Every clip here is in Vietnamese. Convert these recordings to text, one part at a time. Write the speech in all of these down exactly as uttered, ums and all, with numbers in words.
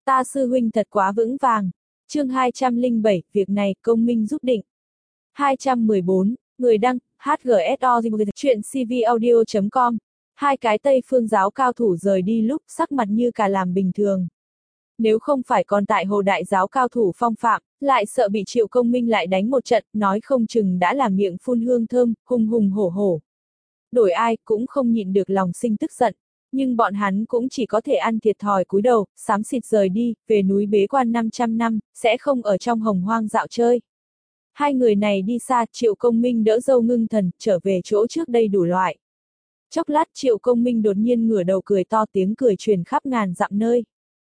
Ta sư huynh thật quá vững vàng. Chương hai trăm lẻ bảy, việc này công minh giúp định. hai trăm mười bốn, người đăng, hát giê ét o chuyện cvaudio chấm com. Hai cái Tây Phương giáo cao thủ rời đi lúc sắc mặt như cả làm bình thường. Nếu không phải còn tại Hồ Đại giáo cao thủ phong phạm, lại sợ bị Triệu Công Minh lại đánh một trận, nói không chừng đã làm miệng phun hương thơm, hùng hùng hổ hổ. Đổi ai cũng không nhịn được lòng sinh tức giận, nhưng bọn hắn cũng chỉ có thể ăn thiệt thòi cúi đầu, xám xịt rời đi, về núi bế quan năm trăm năm, sẽ không ở trong hồng hoang dạo chơi. Hai người này đi xa, Triệu Công Minh đỡ dâu ngưng thần, trở về chỗ trước đây đủ loại. Chốc lát Triệu Công Minh đột nhiên ngửa đầu cười to, tiếng cười truyền khắp ngàn dặm nơi.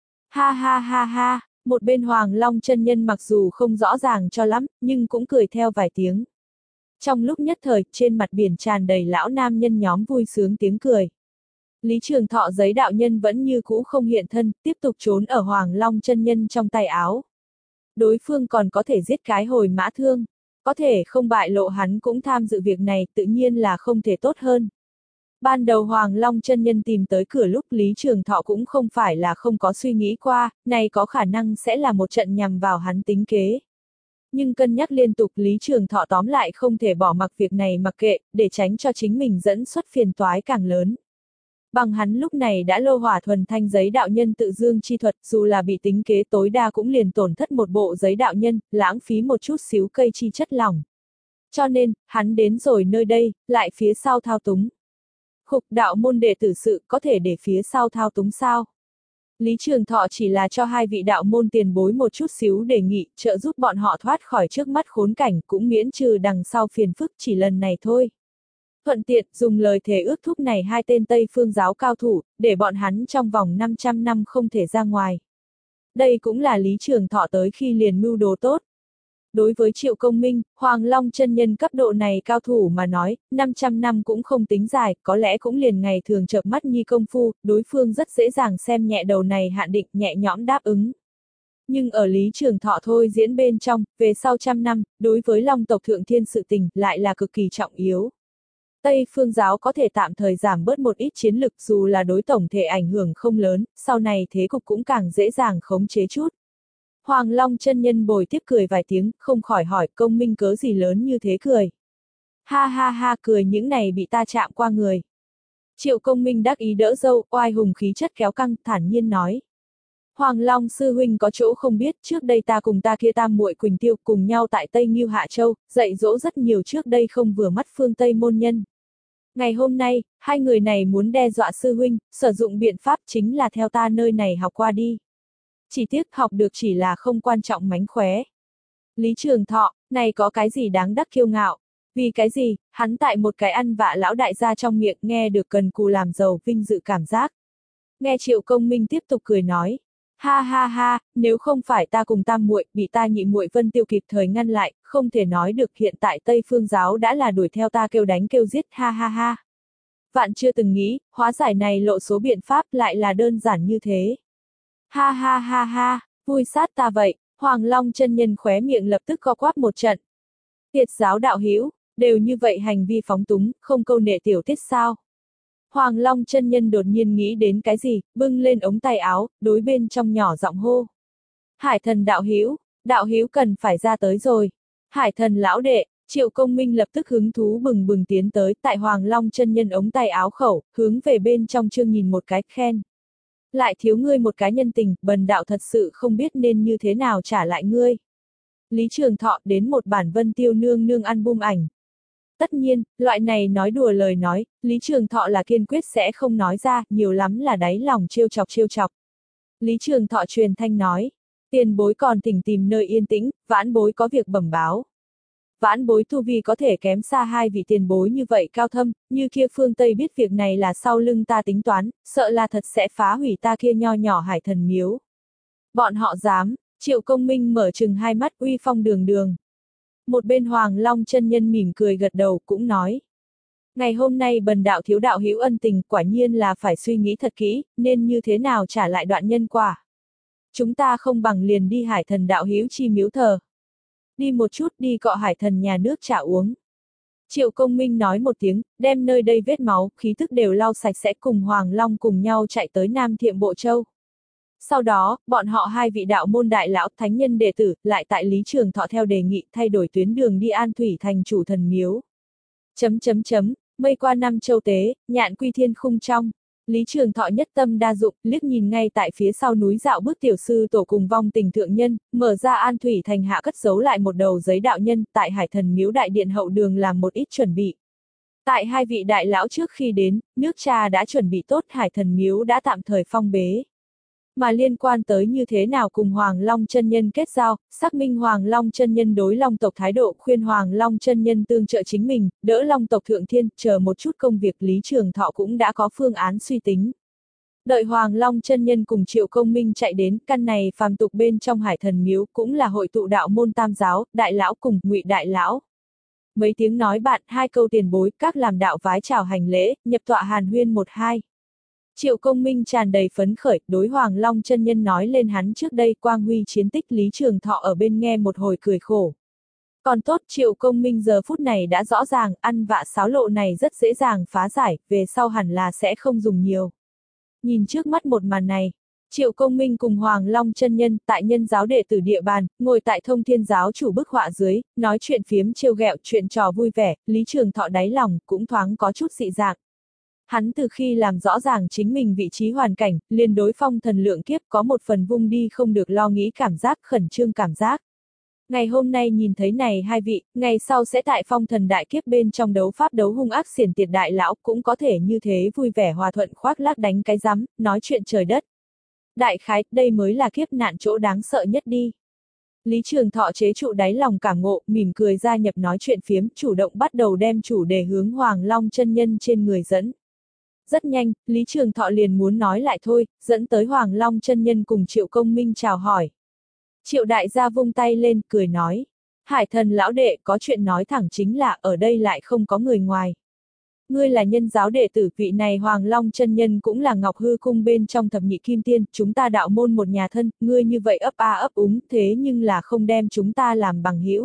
Ha ha ha ha, một bên Hoàng Long chân nhân mặc dù không rõ ràng cho lắm, nhưng cũng cười theo vài tiếng. Trong lúc nhất thời, trên mặt biển tràn đầy lão nam nhân nhóm vui sướng tiếng cười. Lý Trường Thọ giấy đạo nhân vẫn như cũ không hiện thân, tiếp tục trốn ở Hoàng Long chân nhân trong tay áo. Đối phương còn có thể giết cái hồi mã thương, có thể không bại lộ hắn cũng tham dự việc này, tự nhiên là không thể tốt hơn. Ban đầu Hoàng Long chân nhân tìm tới cửa lúc Lý Trường Thọ cũng không phải là không có suy nghĩ qua, này có khả năng sẽ là một trận nhằm vào hắn tính kế. Nhưng cân nhắc liên tục Lý Trường Thọ tóm lại không thể bỏ mặc việc này mặc kệ, để tránh cho chính mình dẫn xuất phiền toái càng lớn. Bằng hắn lúc này đã lô hỏa thuần thanh giấy đạo nhân tự dương chi thuật, dù là bị tính kế tối đa cũng liền tổn thất một bộ giấy đạo nhân, lãng phí một chút xíu cây chi chất lỏng. Cho nên, hắn đến rồi nơi đây, lại phía sau thao túng. Khục đạo môn đệ tử sự có thể để phía sau thao túng sao? Lý Trường Thọ chỉ là cho hai vị đạo môn tiền bối một chút xíu đề nghị, trợ giúp bọn họ thoát khỏi trước mắt khốn cảnh, cũng miễn trừ đằng sau phiền phức chỉ lần này thôi. Thuận tiện, dùng lời thề ước thúc này hai tên Tây Phương giáo cao thủ, để bọn hắn trong vòng năm trăm năm không thể ra ngoài. Đây cũng là Lý Trường Thọ tới khi liền mưu đồ tốt. Đối với Triệu Công Minh, Hoàng Long chân nhân cấp độ này cao thủ mà nói, năm trăm năm cũng không tính dài, có lẽ cũng liền ngày thường chợp mắt nhi công phu, đối phương rất dễ dàng xem nhẹ đầu này hạn định, nhẹ nhõm đáp ứng. Nhưng ở Lý Trường Thọ thôi diễn bên trong, về sau trăm năm, đối với Long tộc thượng thiên sự tình, lại là cực kỳ trọng yếu. Tây Phương giáo có thể tạm thời giảm bớt một ít chiến lực dù là đối tổng thể ảnh hưởng không lớn, sau này thế cục cũng càng dễ dàng khống chế chút. Hoàng Long chân nhân bồi tiếp cười vài tiếng, không khỏi hỏi Công Minh cớ gì lớn như thế cười. Ha ha ha, cười những này bị ta chạm qua người. Triệu Công Minh đắc ý đỡ dâu, oai hùng khí chất kéo căng, thản nhiên nói. Hoàng Long sư huynh có chỗ không biết, trước đây ta cùng ta kia tam muội Quỳnh Tiêu cùng nhau tại Tây Ngưu Hạ Châu, dạy dỗ rất nhiều trước đây không vừa mắt phương Tây môn nhân. Ngày hôm nay, hai người này muốn đe dọa sư huynh, sử dụng biện pháp chính là theo ta nơi này học qua đi. Chỉ tiếc học được chỉ là không quan trọng mánh khóe. Lý Trường Thọ, này có cái gì đáng đắc kiêu ngạo? Vì cái gì, hắn tại một cái ăn vạ lão đại gia trong miệng nghe được cần cù làm giàu vinh dự cảm giác. Nghe Triệu Công Minh tiếp tục cười nói. Ha ha ha, nếu không phải ta cùng tam muội bị ta nhị muội Vân Tiêu kịp thời ngăn lại, không thể nói được hiện tại Tây Phương giáo đã là đuổi theo ta kêu đánh kêu giết, ha ha ha. Vạn chưa từng nghĩ, hóa giải này lộ số biện pháp lại là đơn giản như thế. Ha ha ha ha, vui sát ta vậy, Hoàng Long chân nhân khóe miệng lập tức co quắp một trận. Tiệt giáo đạo hữu, đều như vậy hành vi phóng túng, không câu nệ tiểu tiết sao? Hoàng Long chân nhân đột nhiên nghĩ đến cái gì, bưng lên ống tay áo, đối bên trong nhỏ giọng hô. Hải thần đạo hữu, đạo hữu cần phải ra tới rồi. Hải thần lão đệ, Triệu Công Minh lập tức hứng thú bừng bừng tiến tới, tại Hoàng Long chân nhân ống tay áo khẩu, hướng về bên trong chương nhìn một cái, khen. Lại thiếu ngươi một cái nhân tình, bần đạo thật sự không biết nên như thế nào trả lại ngươi. Lý Trường Thọ đến một bản Vân Tiêu nương nương album ảnh. Tất nhiên, loại này nói đùa lời nói, Lý Trường Thọ là kiên quyết sẽ không nói ra, nhiều lắm là đáy lòng trêu chọc trêu chọc. Lý Trường Thọ truyền thanh nói, tiền bối còn thỉnh tìm nơi yên tĩnh, vãn bối có việc bẩm báo. Vãn bối tu vi có thể kém xa hai vị tiền bối như vậy cao thâm, như kia phương Tây biết việc này là sau lưng ta tính toán, sợ là thật sẽ phá hủy ta kia nho nhỏ hải thần miếu. Bọn họ dám, Triệu Công Minh mở trừng hai mắt uy phong đường đường. Một bên Hoàng Long chân nhân mỉm cười gật đầu cũng nói. Ngày hôm nay bần đạo thiếu đạo hữu ân tình quả nhiên là phải suy nghĩ thật kỹ, nên như thế nào trả lại đoạn nhân quả. Chúng ta không bằng liền đi hải thần đạo hữu chi miếu thờ. Đi một chút đi cọ hải thần nhà nước trà uống. Triệu Công Minh nói một tiếng, đem nơi đây vết máu, khí thức đều lau sạch sẽ cùng Hoàng Long cùng nhau chạy tới Nam Thiệm Bộ Châu. Sau đó, bọn họ hai vị đạo môn đại lão thánh nhân đệ tử, lại tại Lý Trường Thọ theo đề nghị thay đổi tuyến đường đi An Thủy thành chủ thần miếu. Chấm chấm chấm, mây qua năm châu tế, nhạn quy thiên khung trong. Lý Trường Thọ nhất tâm đa dụng, liếc nhìn ngay tại phía sau núi dạo bước tiểu sư tổ cùng vong tình thượng nhân, mở ra An Thủy thành hạ cất giấu lại một đầu giấy đạo nhân, tại Hải Thần miếu đại điện hậu đường làm một ít chuẩn bị. Tại hai vị đại lão trước khi đến, nước trà đã chuẩn bị tốt, Hải Thần miếu đã tạm thời phong bế. Mà liên quan tới như thế nào cùng Hoàng Long chân nhân kết giao, xác minh Hoàng Long chân nhân đối Long tộc thái độ, khuyên Hoàng Long chân nhân tương trợ chính mình, đỡ Long tộc thượng thiên, chờ một chút công việc Lý Trường Thọ cũng đã có phương án suy tính. Đợi Hoàng Long chân nhân cùng Triệu Công Minh chạy đến, căn này phàm tục bên trong Hải Thần miếu cũng là hội tụ đạo môn tam giáo, đại lão cùng Ngụy đại lão. Mấy tiếng nói bạn, hai câu tiền bối, các làm đạo vái chào hành lễ, nhập tọa hàn huyên một hai. Triệu Công Minh tràn đầy phấn khởi, đối Hoàng Long chân nhân nói lên hắn trước đây quang huy chiến tích, Lý Trường Thọ ở bên nghe một hồi cười khổ. Còn tốt, Triệu Công Minh giờ phút này đã rõ ràng, ăn vạ sáo lộ này rất dễ dàng phá giải, về sau hẳn là sẽ không dùng nhiều. Nhìn trước mắt một màn này, Triệu Công Minh cùng Hoàng Long chân nhân tại nhân giáo đệ tử địa bàn, ngồi tại Thông Thiên giáo chủ bức họa dưới, nói chuyện phiếm trêu ghẹo, chuyện trò vui vẻ, Lý Trường Thọ đáy lòng cũng thoáng có chút dị dạng. Hắn từ khi làm rõ ràng chính mình vị trí hoàn cảnh, liền đối phong thần lượng kiếp có một phần vung đi không được lo nghĩ cảm giác, khẩn trương cảm giác. Ngày hôm nay nhìn thấy này hai vị, ngày sau sẽ tại phong thần đại kiếp bên trong đấu pháp đấu hung ác xiển tiệt đại lão cũng có thể như thế vui vẻ hòa thuận khoác lác đánh cái rắm, nói chuyện trời đất. Đại khái, đây mới là kiếp nạn chỗ đáng sợ nhất đi. Lý Trường Thọ chế trụ đáy lòng cảm ngộ, mỉm cười gia nhập nói chuyện phiếm, chủ động bắt đầu đem chủ đề hướng Hoàng Long chân nhân trên người dẫn. Rất nhanh, Lý Trường Thọ liền muốn nói lại thôi, dẫn tới Hoàng Long chân nhân cùng Triệu Công Minh chào hỏi. Triệu đại gia vung tay lên, cười nói. Hải Thần lão đệ, có chuyện nói thẳng chính là ở đây lại không có người ngoài. Ngươi là nhân giáo đệ tử, vị này Hoàng Long chân nhân cũng là Ngọc Hư cung bên trong thập nhị kim tiên, chúng ta đạo môn một nhà thân, ngươi như vậy ấp a ấp úng, thế nhưng là không đem chúng ta làm bằng hữu.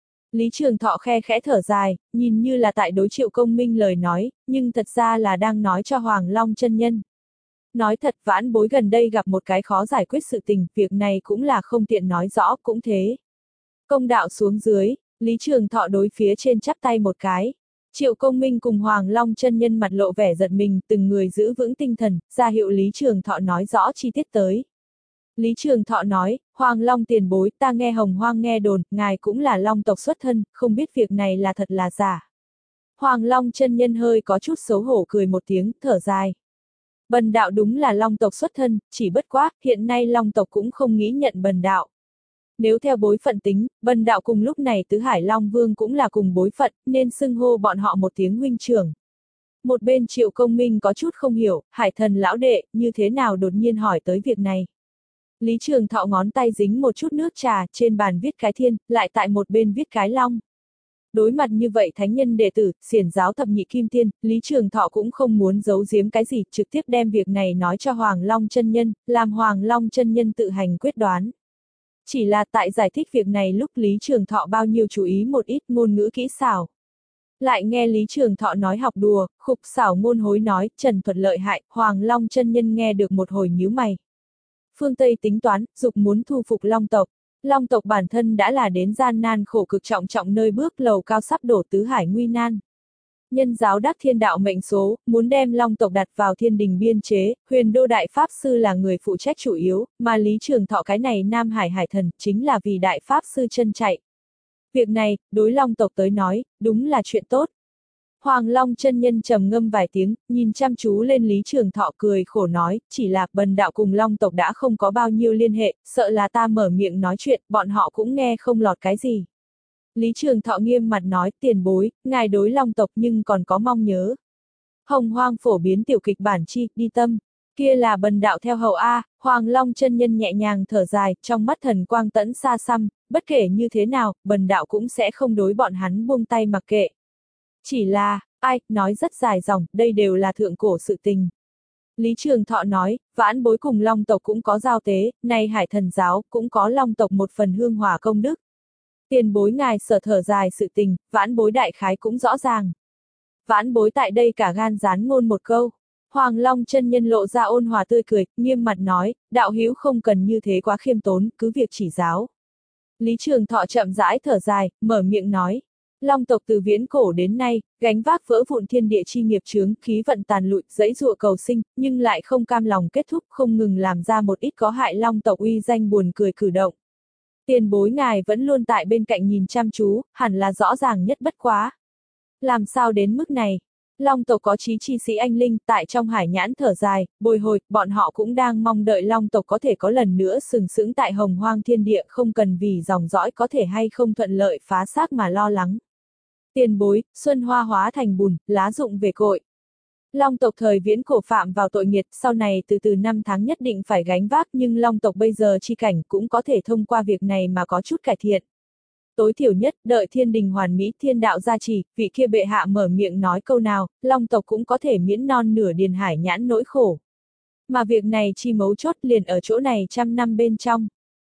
Lý Trường Thọ khe khẽ thở dài, nhìn như là tại đối Triệu Công Minh lời nói, nhưng thật ra là đang nói cho Hoàng Long chân nhân. Nói thật, vãn bối gần đây gặp một cái khó giải quyết sự tình, việc này cũng là không tiện nói rõ, cũng thế. Công đạo xuống dưới, Lý Trường Thọ đối phía trên chắp tay một cái. Triệu Công Minh cùng Hoàng Long chân nhân mặt lộ vẻ giật mình, từng người giữ vững tinh thần, ra hiệu Lý Trường Thọ nói rõ chi tiết tới. Lý Trường Thọ nói, Hoàng Long tiền bối, ta nghe Hồng Hoang nghe đồn, ngài cũng là Long tộc xuất thân, không biết việc này là thật là giả. Hoàng Long chân nhân hơi có chút xấu hổ cười một tiếng, thở dài. Bần đạo đúng là Long tộc xuất thân, chỉ bất quá, hiện nay Long tộc cũng không nghĩ nhận bần đạo. Nếu theo bối phận tính, bần đạo cùng lúc này Tứ Hải Long Vương cũng là cùng bối phận, nên xưng hô bọn họ một tiếng huynh trưởng. Một bên Triệu Công Minh có chút không hiểu, Hải Thần lão đệ, như thế nào đột nhiên hỏi tới việc này. Lý Trường Thọ ngón tay dính một chút nước trà, trên bàn viết cái thiên, lại tại một bên viết cái long. Đối mặt như vậy thánh nhân đệ tử, xiển giáo thập nhị kim tiên, Lý Trường Thọ cũng không muốn giấu giếm cái gì, trực tiếp đem việc này nói cho Hoàng Long chân nhân, làm Hoàng Long chân nhân tự hành quyết đoán. Chỉ là tại giải thích việc này lúc Lý Trường Thọ bao nhiêu chú ý một ít ngôn ngữ kỹ xảo. Lại nghe Lý Trường Thọ nói học đùa, khục xảo ngôn hối nói, trần thuật lợi hại, Hoàng Long chân nhân nghe được một hồi nhíu mày. Phương Tây tính toán, dục muốn thu phục Long tộc. Long tộc bản thân đã là đến gian nan khổ cực trọng trọng nơi bước lầu cao sắp đổ tứ hải nguy nan. Nhân giáo đắc thiên đạo mệnh số, muốn đem Long tộc đặt vào thiên đình biên chế, huyền đô đại pháp sư là người phụ trách chủ yếu, mà Lý Trường Thọ cái này Nam Hải Hải Thần, chính là vì đại pháp sư chân chạy. Việc này, đối Long tộc tới nói, đúng là chuyện tốt. Hoàng Long chân nhân trầm ngâm vài tiếng, nhìn chăm chú lên Lý Trường Thọ cười khổ nói, chỉ là bần đạo cùng Long tộc đã không có bao nhiêu liên hệ, sợ là ta mở miệng nói chuyện, bọn họ cũng nghe không lọt cái gì. Lý Trường Thọ nghiêm mặt nói, tiền bối, ngài đối Long tộc nhưng còn có mong nhớ. Hồng Hoang phổ biến tiểu kịch bản chi, đi tâm, kia là bần đạo theo hầu A, Hoàng Long chân nhân nhẹ nhàng thở dài, trong mắt thần quang tẫn xa xăm, bất kể như thế nào, bần đạo cũng sẽ không đối bọn hắn buông tay mặc kệ. Chỉ là, ai, nói rất dài dòng, đây đều là thượng cổ sự tình. Lý Trường Thọ nói, vãn bối cùng Long tộc cũng có giao tế, nay Hải Thần giáo cũng có Long tộc một phần hương hỏa công đức. Tiền bối ngài sở thở dài sự tình, vãn bối đại khái cũng rõ ràng. Vãn bối tại đây cả gan dán ngôn một câu. Hoàng Long chân nhân lộ ra ôn hòa tươi cười, nghiêm mặt nói, đạo hữu không cần như thế quá khiêm tốn, cứ việc chỉ giáo. Lý Trường Thọ chậm rãi thở dài, mở miệng nói. Long tộc từ viễn cổ đến nay, gánh vác vỡ vụn thiên địa chi nghiệp chướng, khí vận tàn lụi, dẫy dụa cầu sinh, nhưng lại không cam lòng kết thúc, không ngừng làm ra một ít có hại Long tộc uy danh buồn cười cử động. Tiền bối ngài vẫn luôn tại bên cạnh nhìn chăm chú, hẳn là rõ ràng nhất bất quá. Làm sao đến mức này? Long tộc có chí chi sĩ anh linh, tại trong hải nhãn thở dài, bồi hồi, bọn họ cũng đang mong đợi Long tộc có thể có lần nữa sừng sững tại hồng hoang thiên địa, không cần vì dòng dõi có thể hay không thuận lợi phá xác mà lo lắng. Tiền bối, xuân hoa hóa thành bùn, lá rụng về cội. Long tộc thời viễn cổ phạm vào tội nghiệt, sau này từ từ năm tháng nhất định phải gánh vác, nhưng Long tộc bây giờ chi cảnh cũng có thể thông qua việc này mà có chút cải thiện. Tối thiểu nhất, đợi thiên đình hoàn mỹ thiên đạo gia trì, vị kia bệ hạ mở miệng nói câu nào, Long tộc cũng có thể miễn non nửa điền hải nhãn nỗi khổ. Mà việc này chi mấu chốt liền ở chỗ này trăm năm bên trong.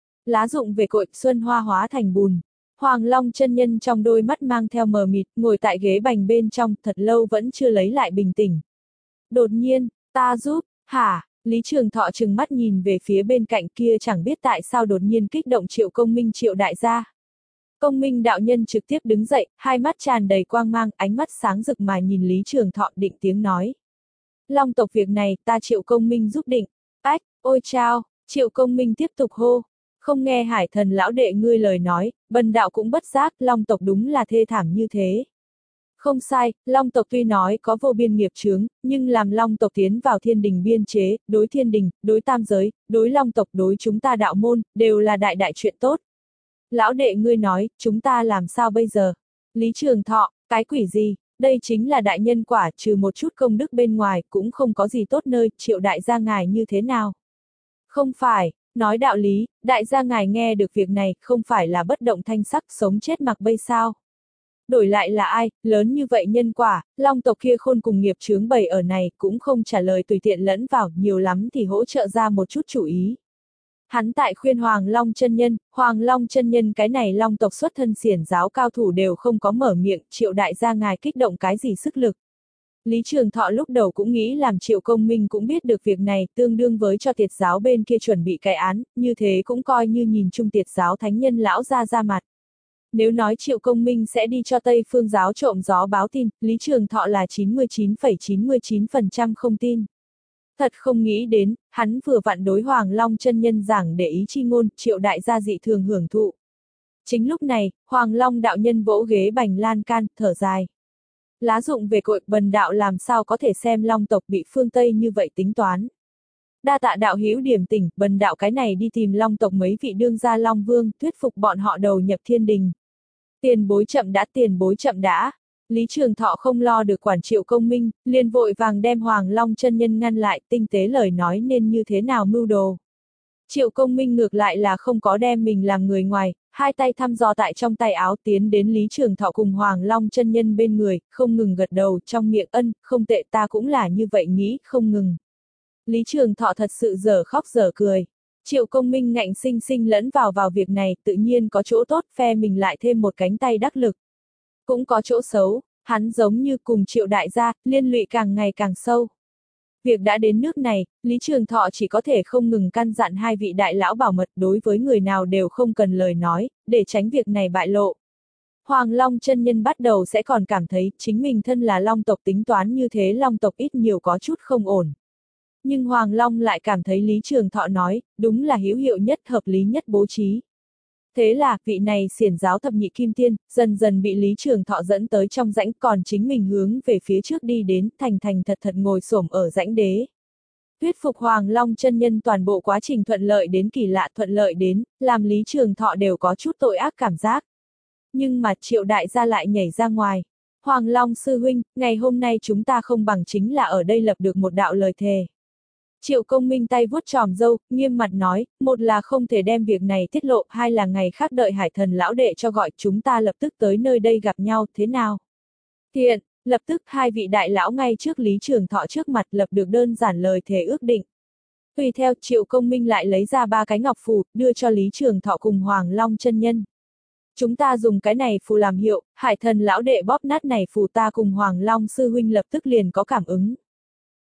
Lá rụng về cội, xuân hoa hóa thành bùn. Hoàng Long chân nhân trong đôi mắt mang theo mờ mịt, ngồi tại ghế bành bên trong, thật lâu vẫn chưa lấy lại bình tĩnh. Đột nhiên, ta giúp, hả? Lý Trường Thọ trừng mắt nhìn về phía bên cạnh kia, chẳng biết tại sao đột nhiên kích động Triệu Công Minh Triệu đại gia. Công Minh đạo nhân trực tiếp đứng dậy, hai mắt tràn đầy quang mang, ánh mắt sáng rực mà nhìn Lý Trường Thọ, định tiếng nói. Long tộc việc này, ta Triệu Công Minh giúp định. Ách, ôi chao, Triệu Công Minh tiếp tục hô. Không nghe Hải Thần lão đệ ngươi lời nói, bần đạo cũng bất giác, Long tộc đúng là thê thảm như thế. Không sai, Long tộc tuy nói có vô biên nghiệp chướng, nhưng làm Long tộc tiến vào thiên đình biên chế, đối thiên đình, đối tam giới, đối Long tộc, đối chúng ta đạo môn, đều là đại đại chuyện tốt. Lão đệ ngươi nói, chúng ta làm sao bây giờ? Lý Trường Thọ, cái quỷ gì? Đây chính là đại nhân quả, trừ một chút công đức bên ngoài, cũng không có gì tốt nơi, Triệu đại gia ngài như thế nào? Không phải, nói đạo lý, đại gia ngài nghe được việc này, không phải là bất động thanh sắc, sống chết mặc bây sao? Đổi lại là ai, lớn như vậy nhân quả, Long tộc kia khôn cùng nghiệp chướng bày ở này, cũng không trả lời tùy tiện lẫn vào, nhiều lắm thì hỗ trợ ra một chút chủ ý. Hắn tại khuyên Hoàng Long chân nhân, Hoàng Long chân nhân cái này Long tộc xuất thân xiển giáo cao thủ đều không có mở miệng, Triệu đại gia ngài kích động cái gì sức lực. Lý Trường Thọ lúc đầu cũng nghĩ làm Triệu Công Minh cũng biết được việc này, tương đương với cho tiệt giáo bên kia chuẩn bị cái án, như thế cũng coi như nhìn chung tiệt giáo thánh nhân lão ra ra mặt. Nếu nói Triệu Công Minh sẽ đi cho Tây Phương giáo trộm gió báo tin, Lý Trường Thọ là chín mươi chín phẩy chín mươi chín phần trăm không tin. Thật không nghĩ đến, hắn vừa vặn đối Hoàng Long chân nhân giảng để ý chi ngôn, Triệu đại gia dị thường hưởng thụ. Chính lúc này, Hoàng Long đạo nhân vỗ ghế bành lan can, thở dài. Lá rụng về cội, bần đạo làm sao có thể xem Long tộc bị phương Tây như vậy tính toán. Đa tạ đạo hữu điểm tỉnh, bần đạo cái này đi tìm Long tộc mấy vị đương gia Long Vương, thuyết phục bọn họ đầu nhập thiên đình. Tiền bối chậm đã, tiền bối chậm đã. Lý Trường Thọ không lo được quản Triệu Công Minh, liền vội vàng đem Hoàng Long chân nhân ngăn lại, tinh tế lời nói nên như thế nào mưu đồ. Triệu Công Minh ngược lại là không có đem mình làm người ngoài, hai tay thăm dò tại trong tay áo tiến đến Lý Trường Thọ cùng Hoàng Long chân nhân bên người, không ngừng gật đầu trong miệng ân, không tệ, ta cũng là như vậy nghĩ, không ngừng. Lý Trường Thọ thật sự dở khóc dở cười. Triệu Công Minh ngạnh sinh sinh lẫn vào vào việc này, tự nhiên có chỗ tốt, phe mình lại thêm một cánh tay đắc lực. Cũng có chỗ xấu, hắn giống như cùng Triệu đại gia, liên lụy càng ngày càng sâu. Việc đã đến nước này, Lý Trường Thọ chỉ có thể không ngừng căn dặn hai vị đại lão bảo mật, đối với người nào đều không cần lời nói, để tránh việc này bại lộ. Hoàng Long chân nhân bắt đầu sẽ còn cảm thấy chính mình thân là Long tộc, tính toán như thế Long tộc ít nhiều có chút không ổn. Nhưng Hoàng Long lại cảm thấy Lý Trường Thọ nói, đúng là hữu hiệu nhất, hợp lý nhất bố trí. Thế là, vị này xiển giáo thập nhị kim tiên, dần dần bị Lý Trường Thọ dẫn tới trong rãnh, còn chính mình hướng về phía trước đi đến, thành thành thật thật ngồi xổm ở rãnh đế. Thuyết phục Hoàng Long chân nhân toàn bộ quá trình thuận lợi đến kỳ lạ, thuận lợi đến, làm Lý Trường Thọ đều có chút tội ác cảm giác. Nhưng mà Triệu đại gia lại nhảy ra ngoài. Hoàng Long sư huynh, ngày hôm nay chúng ta không bằng chính là ở đây lập được một đạo lời thề. Triệu Công Minh tay vuốt tròm râu, nghiêm mặt nói, một là không thể đem việc này tiết lộ, hai là ngày khác đợi Hải Thần lão đệ cho gọi, chúng ta lập tức tới nơi đây gặp nhau, thế nào? Thiện, lập tức hai vị đại lão ngay trước Lý Trường Thọ trước mặt lập được đơn giản lời thề ước định. Tùy theo, Triệu Công Minh lại lấy ra ba cái ngọc phù, đưa cho Lý Trường Thọ cùng Hoàng Long chân nhân. Chúng ta dùng cái này phù làm hiệu, Hải Thần lão đệ bóp nát này phù, ta cùng Hoàng Long sư huynh lập tức liền có cảm ứng.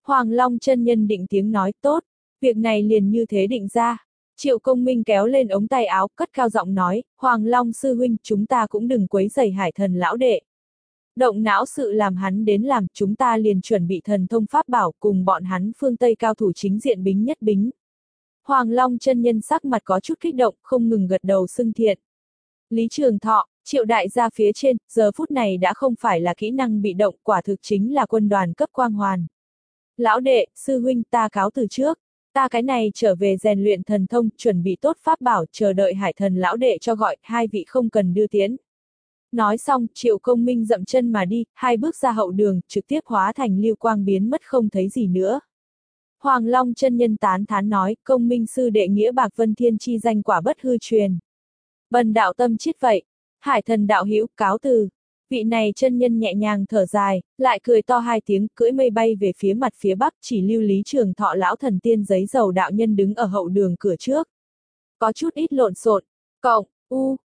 Hoàng Long chân nhân định tiếng nói tốt, việc này liền như thế định ra. Triệu Công Minh kéo lên ống tay áo, cất cao giọng nói, Hoàng Long sư huynh, chúng ta cũng đừng quấy rầy Hải Thần lão đệ. Động não sự làm hắn đến làm, chúng ta liền chuẩn bị thần thông pháp bảo cùng bọn hắn phương Tây cao thủ chính diện bính nhất bính. Hoàng Long chân nhân sắc mặt có chút kích động, không ngừng gật đầu xưng thiện. Lý Trường Thọ, Triệu đại gia phía trên, giờ phút này đã không phải là kỹ năng bị động, quả thực chính là quân đoàn cấp quang hoàn. Lão đệ, sư huynh, ta cáo từ trước. Ta cái này trở về rèn luyện thần thông, chuẩn bị tốt pháp bảo, chờ đợi Hải Thần lão đệ cho gọi, hai vị không cần đưa tiến. Nói xong, Triệu Công Minh dậm chân mà đi, hai bước ra hậu đường, trực tiếp hóa thành lưu quang biến mất không thấy gì nữa. Hoàng Long chân nhân tán thán nói, Công Minh sư đệ nghĩa bạc vân thiên chi danh quả bất hư truyền. Bần đạo tâm chiết vậy. Hải Thần đạo hữu cáo từ. Vị này chân nhân nhẹ nhàng thở dài, lại cười to hai tiếng, cưỡi mây bay về phía mặt phía bắc, chỉ lưu Lý Trường Thọ lão thần tiên giấy dầu đạo nhân đứng ở hậu đường cửa trước. Có chút ít lộn xộn, cộng, u,